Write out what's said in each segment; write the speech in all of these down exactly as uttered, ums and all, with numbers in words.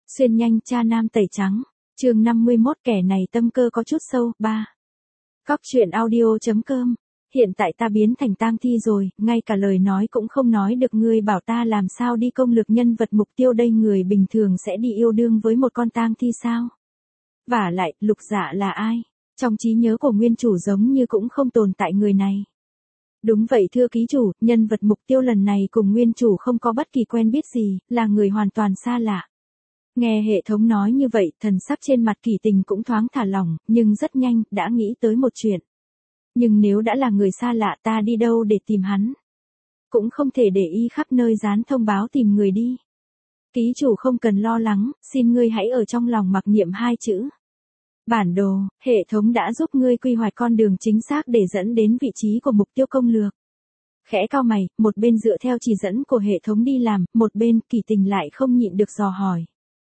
Xuyên nhanh cha nam tẩy trắng. Chương năm mươi mốt kẻ này tâm cơ có chút sâu. ba. Cóc truyện audio chấm com. Hiện tại ta biến thành tang thi rồi, ngay cả lời nói cũng không nói được, ngươi bảo ta làm sao đi công lược nhân vật mục tiêu đây, người bình thường sẽ đi yêu đương với một con tang thi sao? Vả lại, Lục Dạ là ai? Trong trí nhớ của nguyên chủ giống như cũng không tồn tại người này. Đúng vậy thưa ký chủ, nhân vật mục tiêu lần này cùng nguyên chủ không có bất kỳ quen biết gì, là người hoàn toàn xa lạ. Nghe hệ thống nói như vậy, thần sắc trên mặt Kỳ Tình cũng thoáng thả lỏng, nhưng rất nhanh, đã nghĩ tới một chuyện. Nhưng nếu đã là người xa lạ, ta đi đâu để tìm hắn? Cũng không thể để y khắp nơi dán thông báo tìm người đi. Ký chủ không cần lo lắng, xin ngươi hãy ở trong lòng mặc niệm hai chữ. Bản đồ, hệ thống đã giúp ngươi quy hoạch con đường chính xác để dẫn đến vị trí của mục tiêu công lược. Khẽ cau mày, một bên dựa theo chỉ dẫn của hệ thống đi làm, một bên Kỳ Tình lại không nhịn được dò hỏi.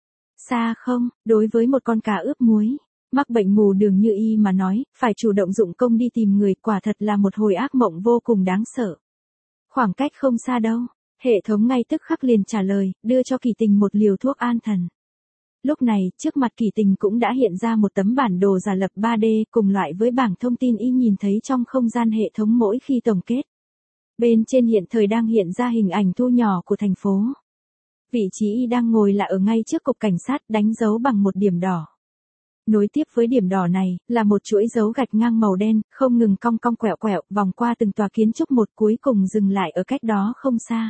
Xa không? Đối với một con cá ướp muối, mắc bệnh mù đường như y mà nói, phải chủ động dụng công đi tìm người, quả thật là một hồi ác mộng vô cùng đáng sợ. Khoảng cách không xa đâu, hệ thống ngay tức khắc liền trả lời, đưa cho Kỳ Tình một liều thuốc an thần. Lúc này, trước mặt Kỳ Tình cũng đã hiện ra một tấm bản đồ giả lập ba D, cùng loại với bảng thông tin y nhìn thấy trong không gian hệ thống mỗi khi tổng kết. Bên trên hiện thời đang hiện ra hình ảnh thu nhỏ của thành phố. Vị trí y đang ngồi là ở ngay trước cục cảnh sát, đánh dấu bằng một điểm đỏ. Nối tiếp với điểm đỏ này, là một chuỗi dấu gạch ngang màu đen, không ngừng cong cong quẹo quẹo, vòng qua từng tòa kiến trúc một, cuối cùng dừng lại ở cách đó không xa.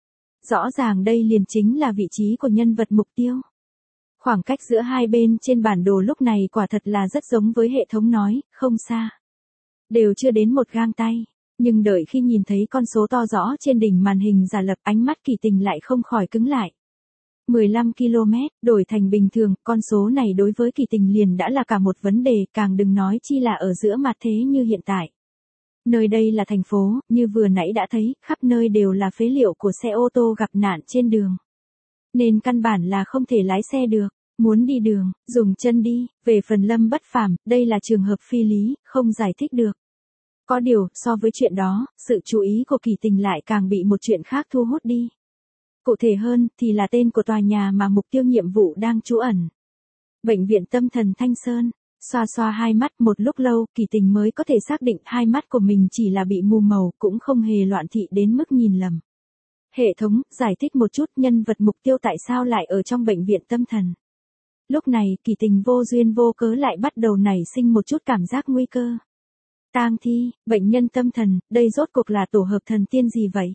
Rõ ràng đây liền chính là vị trí của nhân vật mục tiêu. Khoảng cách giữa hai bên trên bản đồ lúc này quả thật là rất giống với hệ thống nói, không xa. Đều chưa đến một gang tay, nhưng đợi khi nhìn thấy con số to rõ trên đỉnh màn hình giả lập, ánh mắt Kỳ Tình lại không khỏi cứng lại. mười lăm ki lô mét, đổi thành bình thường, con số này đối với Kỳ Tình liền đã là cả một vấn đề, càng đừng nói chi là ở giữa mặt thế như hiện tại. Nơi đây là thành phố, như vừa nãy đã thấy, khắp nơi đều là phế liệu của xe ô tô gặp nạn trên đường. Nên căn bản là không thể lái xe được, muốn đi đường, dùng chân đi, về phần Lâm Bất Phàm, đây là trường hợp phi lý, không giải thích được. Có điều, so với chuyện đó, sự chú ý của Kỳ Tình lại càng bị một chuyện khác thu hút đi. Cụ thể hơn, thì là tên của tòa nhà mà mục tiêu nhiệm vụ đang trú ẩn. Bệnh viện tâm thần Thanh Sơn. Xoa xoa hai mắt một lúc lâu, Kỳ Tình mới có thể xác định hai mắt của mình chỉ là bị mù màu, cũng không hề loạn thị đến mức nhìn lầm. Hệ thống, giải thích một chút nhân vật mục tiêu tại sao lại ở trong bệnh viện tâm thần. Lúc này, Kỳ Tình vô duyên vô cớ lại bắt đầu nảy sinh một chút cảm giác nguy cơ. Tang thi, bệnh nhân tâm thần, đây rốt cuộc là tổ hợp thần tiên gì vậy?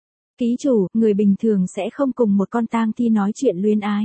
Ký chủ, người bình thường sẽ không cùng một con tang thi nói chuyện luyến ái.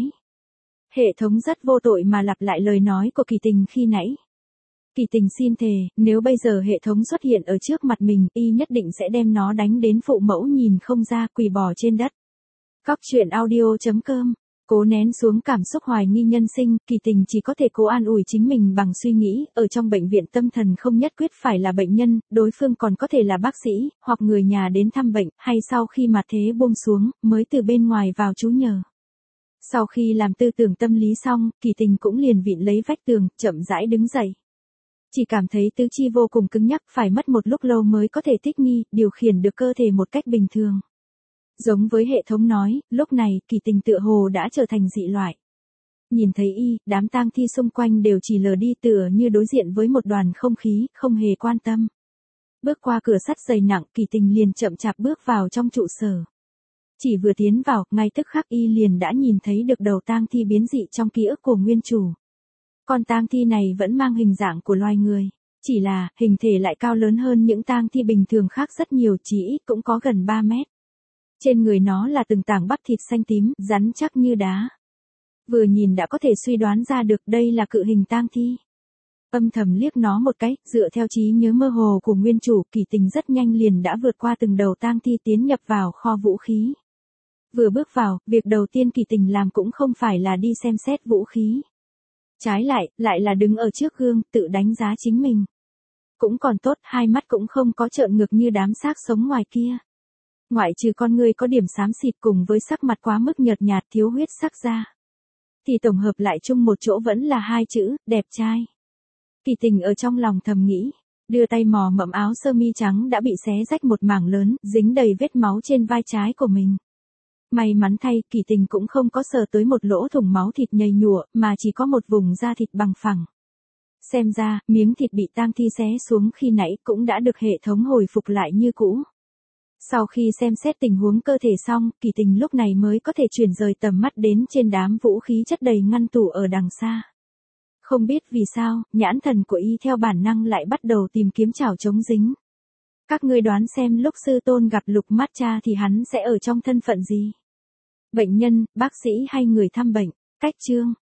Hệ thống rất vô tội mà lặp lại lời nói của Kỳ Tình khi nãy. Kỳ Tình xin thề, nếu bây giờ hệ thống xuất hiện ở trước mặt mình, y nhất định sẽ đem nó đánh đến phụ mẫu nhìn không ra, quỳ bò trên đất. Cóc truyện audio chấm com. Cố nén xuống cảm xúc hoài nghi nhân sinh, Kỳ Tình chỉ có thể cố an ủi chính mình bằng suy nghĩ, ở trong bệnh viện tâm thần không nhất quyết phải là bệnh nhân, đối phương còn có thể là bác sĩ, hoặc người nhà đến thăm bệnh, hay sau khi mặt thế buông xuống, mới từ bên ngoài vào trú nhờ. Sau khi làm tư tưởng tâm lý xong, Kỳ Tình cũng liền vịn lấy vách tường, chậm rãi đứng dậy. Chỉ cảm thấy tứ chi vô cùng cứng nhắc, phải mất một lúc lâu mới có thể thích nghi, điều khiển được cơ thể một cách bình thường. Giống với hệ thống nói, lúc này, Kỳ Tình tựa hồ đã trở thành dị loại. Nhìn thấy y, đám tang thi xung quanh đều chỉ lờ đi, tựa như đối diện với một đoàn không khí, không hề quan tâm. Bước qua cửa sắt dày nặng, Kỳ Tình liền chậm chạp bước vào trong trụ sở. Chỉ vừa tiến vào, ngay tức khắc y liền đã nhìn thấy được đầu tang thi biến dị trong ký ức của nguyên chủ. Con tang thi này vẫn mang hình dạng của loài người, chỉ là, hình thể lại cao lớn hơn những tang thi bình thường khác rất nhiều, chỉ ít cũng có gần ba mét. Trên người nó là từng tảng bắp thịt xanh tím, rắn chắc như đá. Vừa nhìn đã có thể suy đoán ra được đây là cự hình tang thi. Âm thầm liếc nó một cái, dựa theo trí nhớ mơ hồ của nguyên chủ, Kỳ Tình rất nhanh liền đã vượt qua từng đầu tang thi tiến nhập vào kho vũ khí. Vừa bước vào, việc đầu tiên Kỳ Tình làm cũng không phải là đi xem xét vũ khí. Trái lại, lại là đứng ở trước gương, tự đánh giá chính mình. Cũng còn tốt, hai mắt cũng không có trợn ngược như đám xác sống ngoài kia. Ngoại trừ con người có điểm xám xịt cùng với sắc mặt quá mức nhợt nhạt thiếu huyết sắc ra. Thì tổng hợp lại chung một chỗ vẫn là hai chữ, đẹp trai. Kỳ Tình ở trong lòng thầm nghĩ, đưa tay mò mẫm áo sơ mi trắng đã bị xé rách một mảng lớn, dính đầy vết máu trên vai trái của mình. May mắn thay, Kỳ Tình cũng không có sờ tới một lỗ thủng máu thịt nhầy nhụa, mà chỉ có một vùng da thịt bằng phẳng. Xem ra, miếng thịt bị tang thi xé xuống khi nãy cũng đã được hệ thống hồi phục lại như cũ. Sau khi xem xét tình huống cơ thể xong, Kỳ Tình lúc này mới có thể chuyển rời tầm mắt đến trên đám vũ khí chất đầy ngăn tủ ở đằng xa. Không biết vì sao, nhãn thần của y theo bản năng lại bắt đầu tìm kiếm chảo chống dính. Các ngươi đoán xem lúc sư tôn gặp Lục Mát Cha thì hắn sẽ ở trong thân phận gì? Bệnh nhân, bác sĩ hay người thăm bệnh? Cách chương